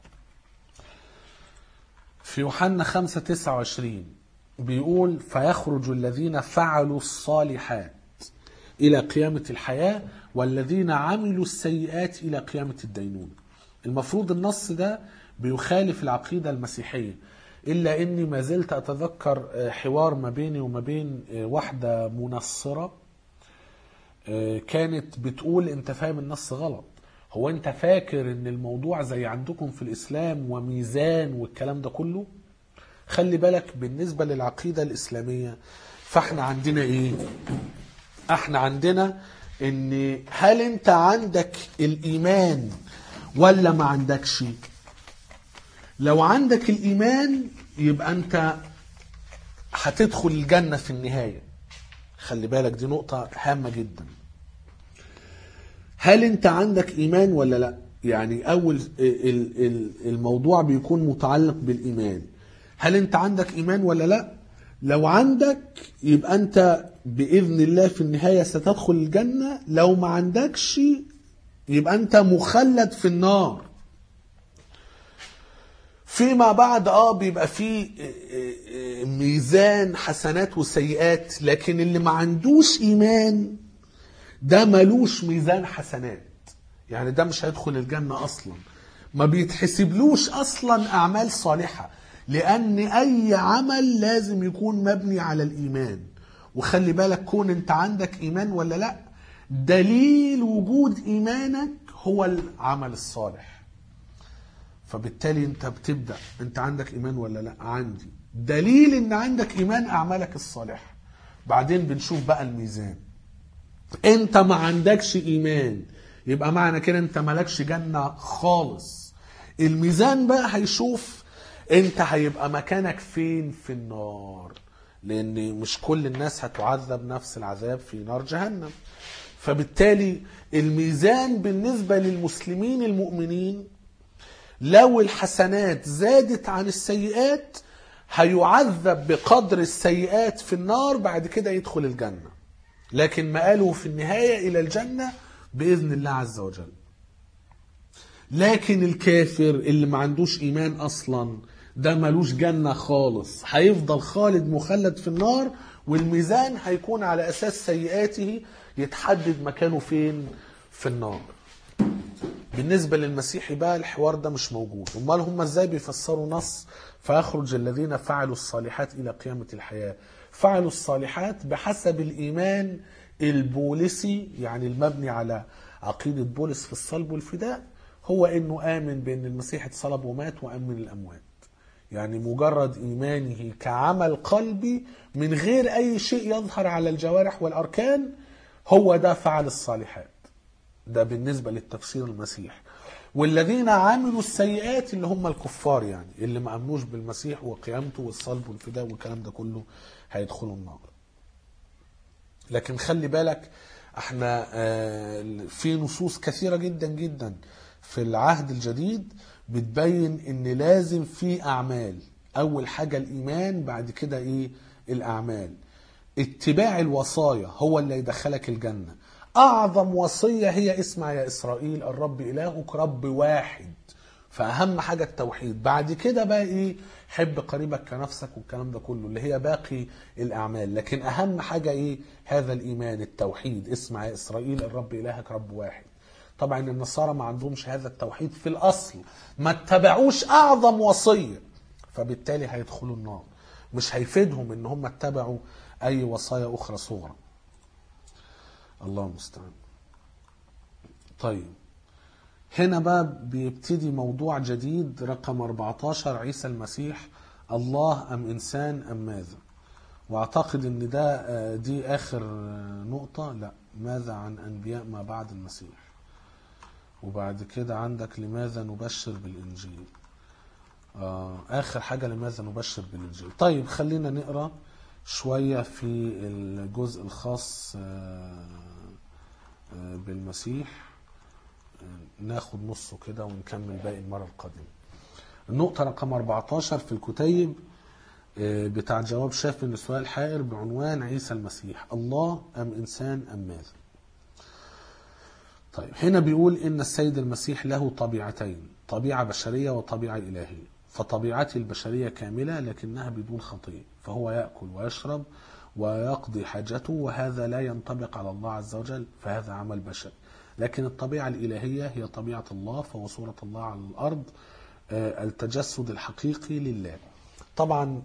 في يوحنا خمسة تسعة وعشرين بيقول فيخرج الذين فعلوا الصالحات إلى قيامة الحياة والذين عملوا السيئات إلى قيامة الدينونة. المفروض النص ده بيخالف العقيدة المسيحية، إلا أني ما زلت أتذكر حوار ما بيني وما بين واحدة منصرة كانت بتقول أنت فاهم النص غلط. هو أنت فاكر أن الموضوع زي عندكم في الإسلام وميزان والكلام ده كله؟ خلي بالك بالنسبة للعقيدة الإسلامية فإحنا عندنا إيه؟ إحنا عندنا أن هل أنت عندك الإيمان ولا ما عندكش؟ لو عندك الإيمان يبقى أنت هتدخل الجنة في النهاية. خلي بالك دي نقطة هامة جدا. هل أنت عندك إيمان ولا لا؟ يعني أول الموضوع بيكون متعلق بالإيمان. هل أنت عندك إيمان ولا لا؟ لو عندك يبقى أنت بإذن الله في النهاية ستدخل الجنة. لو ما عندكش يبقى أنت مخلد في النار. فيما بعد اه بيبقى فيه ميزان حسنات وسيئات، لكن اللي ما عندوش إيمان ده ملوش ميزان حسنات، يعني ده مش هيدخل الجنة أصلا، ما بيتحسبلوش أصلا أعمال صالحة، لأن أي عمل لازم يكون مبني على الإيمان. وخلي بالك كون أنت عندك إيمان ولا لا، دليل وجود إيمانك هو العمل الصالح. فبالتالي أنت بتبدأ أنت عندك إيمان ولا لا؟ عندي. دليل أن عندك إيمان أعمالك الصالحة. بعدين بنشوف بقى الميزان. أنت ما عندكش إيمان يبقى معنى كده أنت مالكش جنة خالص. الميزان بقى هيشوف أنت هيبقى مكانك فين في النار، لأن مش كل الناس هتعذب نفس العذاب في نار جهنم. فبالتالي الميزان بالنسبة للمسلمين المؤمنين لو الحسنات زادت عن السيئات هيعذب بقدر السيئات في النار، بعد كده يدخل الجنة، لكن مآله في النهاية إلى الجنة بإذن الله عز وجل. لكن الكافر اللي ما عندوش إيمان أصلا ده ملوش جنة خالص، هيفضل خالد مخلد في النار، والميزان هيكون على أساس سيئاته يتحدد مكانه فين في النار. بالنسبة للمسيحي بقى الحوار ده مش موجود. امال هم ازاي بيفسروا نص فيخرج الذين فعلوا الصالحات إلى قيامة الحياة؟ فعلوا الصالحات بحسب الإيمان البوليسي، يعني المبني على عقيدة بولس في الصلب والفداء، هو انه آمن بأن المسيح اتصلب ومات وقام من الأموات. يعني مجرد إيمانه كعمل قلبي من غير أي شيء يظهر على الجوارح والأركان، هو ده فعل الصالحات. ده بالنسبة للتفسير المسيح. والذين عملوا السيئات اللي هم الكفار، يعني اللي ما أمنوش بالمسيح وقيامته والصلب والفداء والكلام ده كله، هيدخلوا النار. لكن خلي بالك احنا في نصوص كثيرة جدا جدا في العهد الجديد بتبين ان لازم في اعمال. اول حاجة الايمان، بعد كده ايه؟ الاعمال. اتباع الوصايا هو اللي يدخلك الجنة. اعظم وصية هي اسمع يا اسرائيل الرب الهك رب واحد، فاهم حاجة التوحيد. بعد كده بقى ايه؟ حب قريبك كنفسك والكلام ده كله اللي هي باقي الاعمال. لكن اهم حاجة ايه؟ هذا الايمان التوحيد، اسمع يا اسرائيل الرب الهك رب واحد. طبعا النصارى ما عندهمش هذا التوحيد في الاصل، ما اتبعوش اعظم وصية، فبالتالي هيدخلوا النار. مش هيفيدهم ان هم اتبعوا اي وصايا اخرى صغرى. الله المستعان. طيب هنا بقى بيبتدي موضوع جديد رقم أربعتاشر، عيسى المسيح الله أم إنسان أم ماذا؟ واعتقد ان ده دي اخر نقطة. لا، ماذا عن انبياء ما بعد المسيح؟ وبعد كده عندك لماذا نبشر بالانجيل؟ آه اخر حاجة لماذا نبشر بالانجيل. طيب خلينا نقرأ شوية في الجزء الخاص بالمسيح، ناخد نصه كده ونكمل باقي المرة القادمة. النقطة رقم أربعتاشر في الكتيب بتاع جواب شافي لسؤال حائر بعنوان عيسى المسيح الله أم إنسان أم ماذا؟ طيب هنا بيقول إن السيد المسيح له طبيعتين، طبيعة بشرية وطبيعة إلهية. فطبيعته البشرية كاملة لكنها بدون خطية، فهو يأكل ويشرب ويقضي حاجته، وهذا لا ينطبق على الله عز وجل، فهذا عمل بشري. لكن الطبيعة الإلهية هي طبيعة الله، فهو صورة الله على الأرض، التجسد الحقيقي لله. طبعا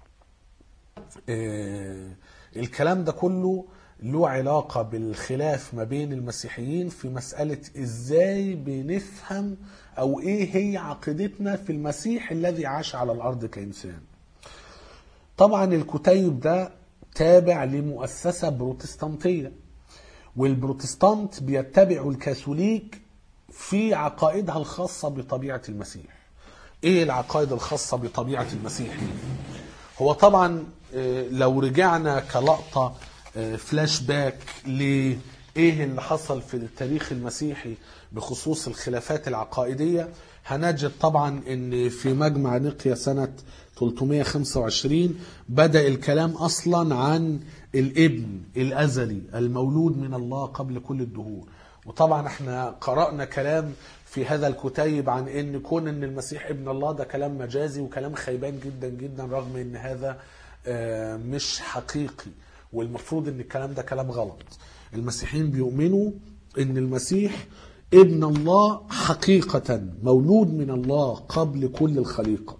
الكلام ده كله له علاقة بالخلاف ما بين المسيحيين في مسألة ازاي بنفهم او ايه هي عقيدتنا في المسيح الذي عاش على الارض كإنسان. طبعا الكتيب ده تابع لمؤسسة بروتستانتية، والبروتستانت بيتبعوا الكاثوليك في عقائدها الخاصة بطبيعة المسيح. ايه العقائد الخاصة بطبيعة المسيح؟ هو طبعا لو رجعنا كلقطة فلاش باك لإيه اللي حصل في التاريخ المسيحي بخصوص الخلافات العقائدية، هنجد طبعا ان في مجمع نقيا سنة ثلاثمائة وخمسة وعشرين بدأ الكلام اصلا عن الابن الازلي المولود من الله قبل كل الدهور. وطبعا احنا قرأنا كلام في هذا الكتيب عن ان كون ان المسيح ابن الله ده كلام مجازي وكلام خيبان جدا جدا، رغم ان هذا مش حقيقي، والمفروض ان الكلام ده كلام غلط. المسيحيين بيؤمنوا ان المسيح ابن الله حقيقة، مولود من الله قبل كل الخليقة.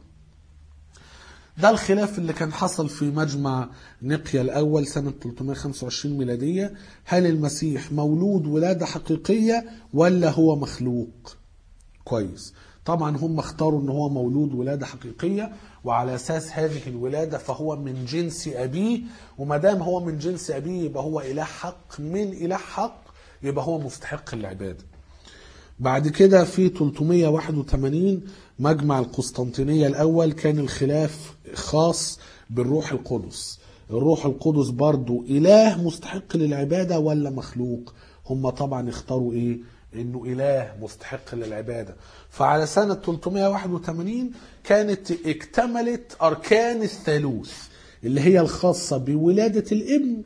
ده الخلاف اللي كان حصل في مجمع نقيا الأول سنة ثلاثمائة وخمسة وعشرين ميلادية. هل المسيح مولود ولادة حقيقية ولا هو مخلوق؟ كويس. طبعا هم اختاروا ان هو مولود ولادة حقيقية، وعلى اساس هذه الولادة فهو من جنس ابيه، ومدام هو من جنس ابيه يبقى هو اله حق من اله حق، يبقى هو مستحق العبادة. بعد كده في ثلاثمائة وواحد وثمانين مجمع القسطنطينية الأول كان الخلاف خاص بالروح القدس. الروح القدس برضو إله مستحق للعبادة ولا مخلوق؟ هم طبعا اختاروا إيه؟ إنه إله مستحق للعبادة. فعلى سنة ثلاثمائة وواحد وثمانين كانت اكتملت أركان الثالوث اللي هي الخاصة بولادة الابن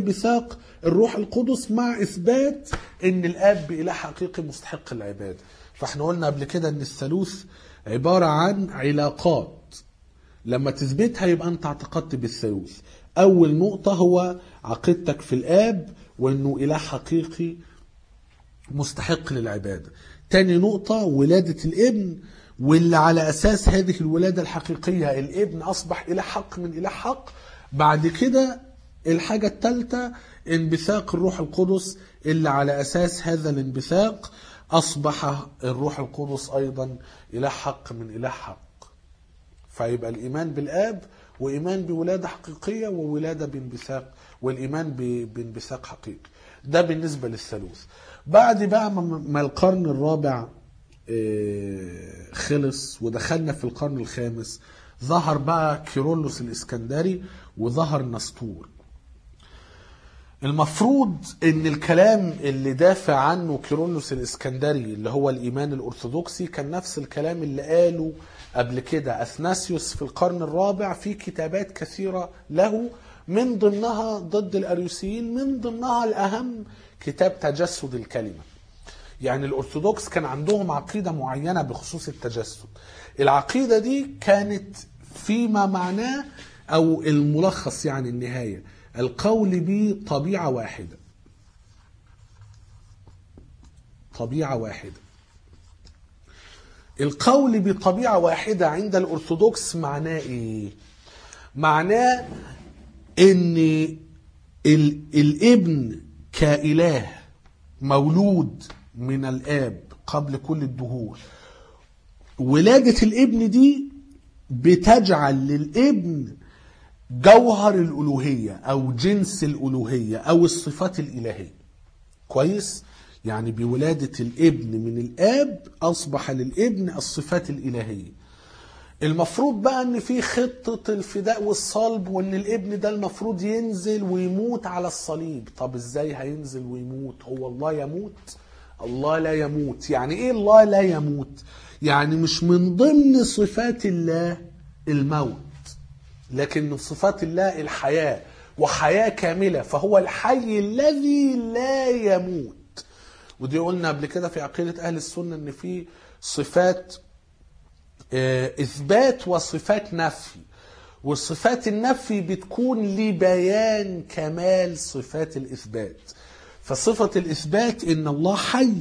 وانبثاق الروح القدس، مع إثبات إن الآب إله حقيقي مستحق العبادة. فاحنا قلنا قبل كده ان الثالوث عبارة عن علاقات، لما تثبتها يبقى انت اعتقدت بالثالوث. اول نقطة هو عقيدتك في الاب وانه اله حقيقي مستحق للعبادة. تاني نقطة ولادة الابن، واللي على اساس هذه الولادة الحقيقية الابن اصبح اله حق من اله حق. بعد كده الحاجة الثالثة انبثاق الروح القدس، اللي على اساس هذا الانبثاق اصبح الروح القدس ايضا اله حق من اله حق. فيبقى الايمان بالاب وايمان بولاده حقيقيه وولاده بانبثاق، والايمان بانبثاق حقيقي. ده بالنسبه للثالوث. بعد بقى ما القرن الرابع خلص ودخلنا في القرن الخامس، ظهر بقى كيرلس الاسكندري وظهر نسطور. المفروض ان الكلام اللي دافع عنه كيرلس الاسكندري اللي هو الايمان الارثوذكسي كان نفس الكلام اللي قاله قبل كده اثناسيوس في القرن الرابع في كتابات كثيرة له، من ضمنها ضد الاريوسيين، من ضمنها الاهم كتاب تجسد الكلمة. يعني الارثوذكس كان عندهم عقيدة معينة بخصوص التجسد. العقيدة دي كانت فيما معناه او الملخص يعني النهاية القول بطبيعة واحدة. طبيعة واحدة. القول بطبيعة واحدة عند الأرثوذكس معناه إيه؟ معناه إن الابن كإله مولود من الآب قبل كل الدهور. ولادة الابن دي بتجعل للابن جوهر الألوهية أو جنس الألوهية أو الصفات الإلهية. كويس؟ يعني بولادة الابن من الآب أصبح للابن الصفات الإلهية. المفروض بقى أن في خطة الفداء والصلب، وأن الابن ده المفروض ينزل ويموت على الصليب. طب إزاي هينزل ويموت؟ هو الله يموت؟ الله لا يموت. يعني إيه الله لا يموت؟ يعني مش من ضمن صفات الله الموت، لكن من صفات الله الحياة، وحياة كاملة، فهو الحي الذي لا يموت. ودي قلنا قبل كده في عقيدة أهل السنة أن في صفات إثبات وصفات نفي، والصفات النفي بتكون لبيان كمال صفات الإثبات. فصفة الإثبات إن الله حي،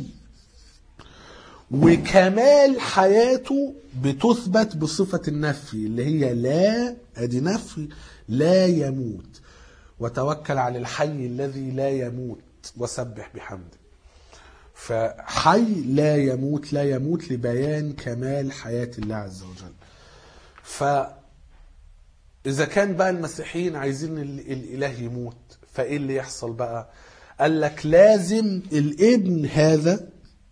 وكمال حياته بتثبت بصفة النفي اللي هي لا، أدي نفي، لا يموت. وتوكل على الحي الذي لا يموت وسبح بحمده. فحي لا يموت، لا يموت لبيان كمال حياة الله عز وجل. فإذا كان بقى المسيحيين عايزين الإله يموت، فإيه اللي يحصل بقى؟ قال لك لازم الابن هذا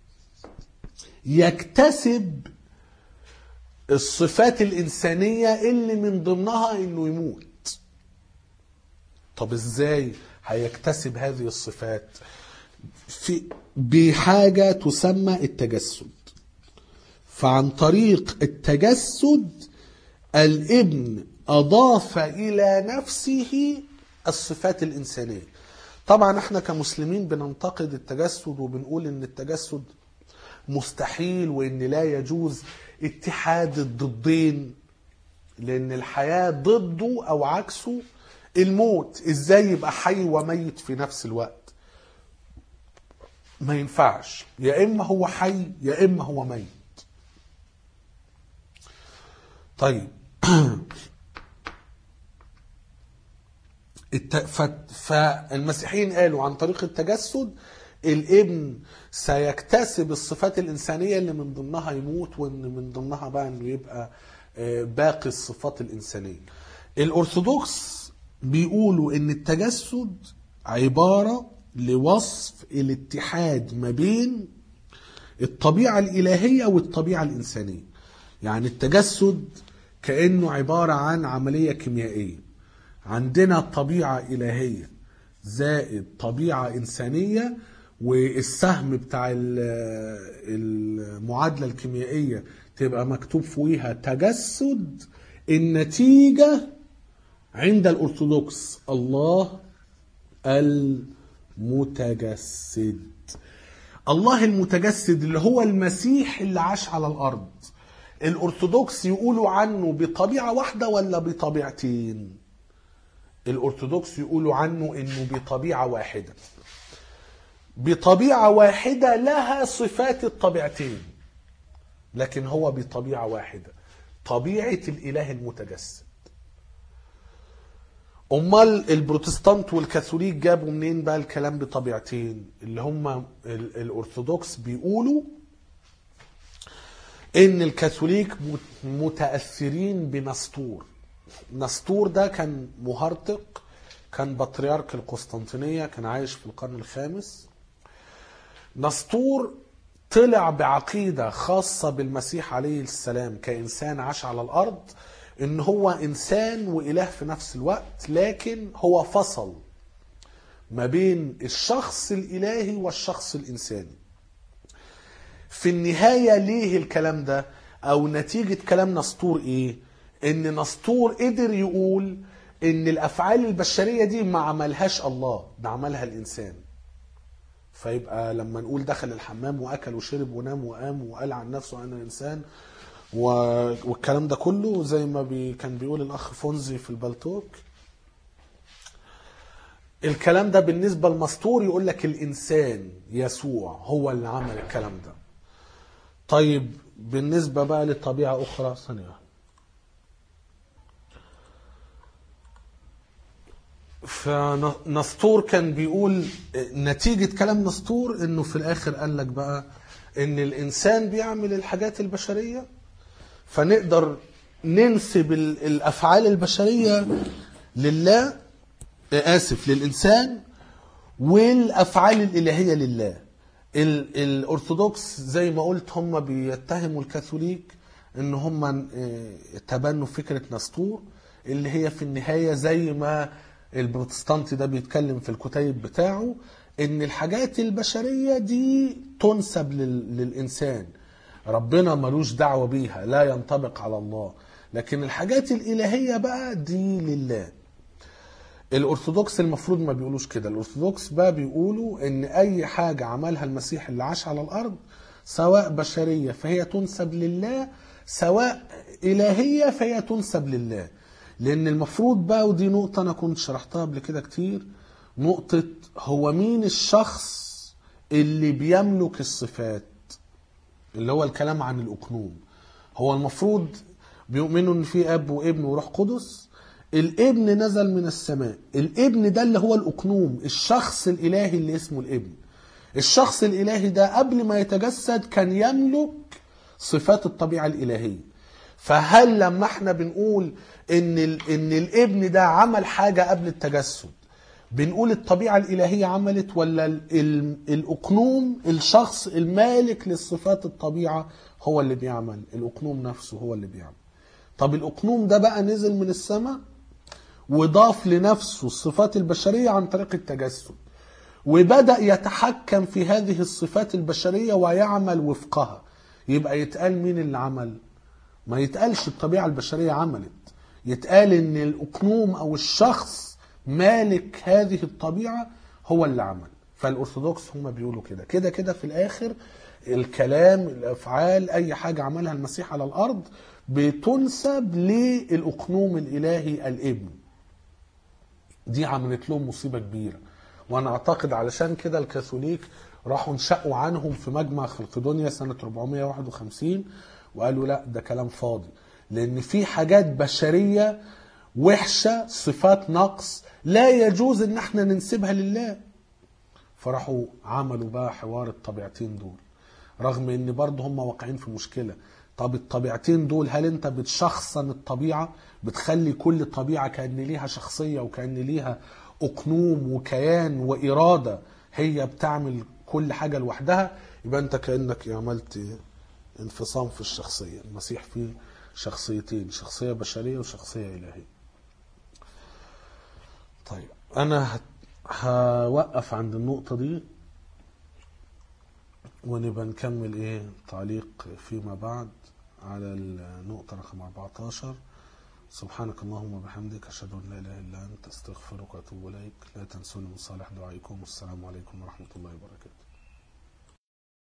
يكتسب الصفات الإنسانية اللي من ضمنها إنه يموت. طب إزاي هيكتسب هذه الصفات؟ في بحاجة تسمى التجسد. فعن طريق التجسد الابن أضاف إلى نفسه الصفات الإنسانية. طبعا احنا كمسلمين بننتقد التجسد وبنقول ان التجسد مستحيل، وان لا يجوز اتحاد الضدين، لان الحياة ضده او عكسه الموت. ازاي يبقى حي وميت في نفس الوقت؟ ما ينفعش، يا اما هو حي يا اما هو ميت. طيب فالمسيحيين قالوا عن طريق التجسد الابن سيكتسب الصفات الإنسانية اللي من ضمنها يموت، وان من ضمنها بقى انه يبقى باقي الصفات الإنسانية. الأرثوذكس بيقولوا ان التجسد عبارة لوصف الاتحاد ما بين الطبيعة الإلهية والطبيعة الإنسانية. يعني التجسد كأنه عبارة عن عملية كيميائية، عندنا طبيعة إلهية زائد طبيعة إنسانية، والسهم بتاع المعادلة الكيميائية تبقى مكتوب فوقيها تجسد. النتيجة عند الأرثوذكس الله المتجسد. الله المتجسد اللي هو المسيح اللي عاش على الأرض، الأرثوذكس يقولوا عنه بطبيعة واحدة ولا بطبيعتين؟ الأرثوذكس يقولوا عنه إنه بطبيعة واحدة، بطبيعة واحدة لها صفات الطبيعتين، لكن هو بطبيعة واحدة، طبيعة الإله المتجسد. أمال البروتستانت والكاثوليك جابوا منين بقى الكلام بطبيعتين؟ اللي هم الأرثوذكس بيقولوا إن الكاثوليك متأثرين بنسطور. نسطور ده كان مهرطق، كان بطريرك القسطنطينية، كان عايش في القرن الخامس. نسطور طلع بعقيدة خاصة بالمسيح عليه السلام كإنسان عاش على الأرض، إن هو إنسان وإله في نفس الوقت، لكن هو فصل ما بين الشخص الإلهي والشخص الإنساني. في النهاية ليه الكلام ده؟ أو نتيجة كلام نسطور إيه؟ إن نسطور قدر يقول إن الأفعال البشرية دي ما عملهاش الله، ده عملها الإنسان. فيبقى لما نقول دخل الحمام وأكل وشرب ونام وقام وقال عن نفسه أنا إنسان والكلام ده كله، زي ما بي كان بيقول الأخ فونزي في البلتوك، الكلام ده بالنسبة للمسطور يقول لك الإنسان يسوع هو اللي عمل الكلام ده. طيب بالنسبة بقى للطبيعة أخرى، ثانية، فنسطور كان بيقول نتيجة كلام نسطور إنه في الآخر قال لك بقى إن الإنسان بيعمل الحاجات البشرية، فنقدر ننسب الأفعال البشرية لله، آسف للإنسان، والأفعال الإلهية لله. الأرثوذكس زي ما قلت هم بيتهموا الكاثوليك إن هم تبنوا فكرة نسطور، اللي هي في النهاية زي ما البروتستانتي ده بيتكلم في الكتيب بتاعه، إن الحاجات البشرية دي تنسب للإنسان، ربنا ملوش دعوة بيها، لا ينطبق على الله، لكن الحاجات الإلهية بقى دي لله. الأرثوذكس المفروض ما بيقولوش كده. الأرثوذكس بقى بيقولوا إن أي حاجة عملها المسيح اللي عاش على الأرض، سواء بشرية فهي تنسب لله، سواء إلهية فهي تنسب لله. لأن المفروض بقى، ودي نقطة أنا كنت شرحتها قبل كده كتير، نقطة هو مين الشخص اللي بيملك الصفات، اللي هو الكلام عن الأقنوم. هو المفروض بيؤمنوا إن في أب وابن وروح قدس. الابن نزل من السماء، الابن ده اللي هو الأقنوم، الشخص الإلهي اللي اسمه الابن. الشخص الإلهي ده قبل ما يتجسد كان يملك صفات الطبيعة الإلهية. فهل لما احنا بنقول إن, إن الابن ده عمل حاجة قبل التجسد، بنقول الطبيعة الإلهية عملت، ولا الأقنوم الشخص المالك للصفات الطبيعة هو اللي بيعمل؟ الأقنوم نفسه هو اللي بيعمل. طب الأقنوم ده بقى نزل من السماء وضاف لنفسه الصفات البشرية عن طريق التجسد، وبدأ يتحكم في هذه الصفات البشرية ويعمل وفقها. يبقى يتقال مين اللي عمل؟ ما يتقالش الطبيعة البشرية عملت، يتقال ان الأقنوم او الشخص مالك هذه الطبيعة هو اللي عمل. فالأرثوذكس هم بيقولوا كده كده كده في الآخر الكلام، الأفعال، أي حاجة عملها المسيح على الأرض بتنسب للأقنوم الإلهي الابن. دي عملت لهم مصيبة كبيرة، وأنا أعتقد علشان كده الكاثوليك راحوا انشقوا عنهم في مجمع خلقدونيا سنة أربعمائة وواحد وخمسين وقالوا لا ده كلام فاضي، لأن في حاجات بشرية وحشة، صفات نقص لا يجوز ان احنا ننسبها لله. فراحوا عملوا بقى حوار الطبيعتين دول، رغم ان برضه هم واقعين في مشكلة. طب الطبيعتين دول، هل انت بتشخصن الطبيعة، بتخلي كل طبيعة كأن ليها شخصية وكأن ليها أقنوم وكيان وإرادة هي بتعمل كل حاجة لوحدها؟ يبقى انت كأنك عملت انفصام في الشخصية. المسيح فيه شخصيتين، شخصية بشرية وشخصية إلهية. طيب أنا هوقف عند النقطة دي ونبقى نكمل إيه تعليق فيما بعد على النقطة رقم أربعة عشر. سبحانك اللهم وبحمدك، أشهد أن لا إله إلا أنت، أستغفرك وأتوب إليك. لا تنسوني من صالح دعائكم. والسلام عليكم ورحمة الله وبركاته.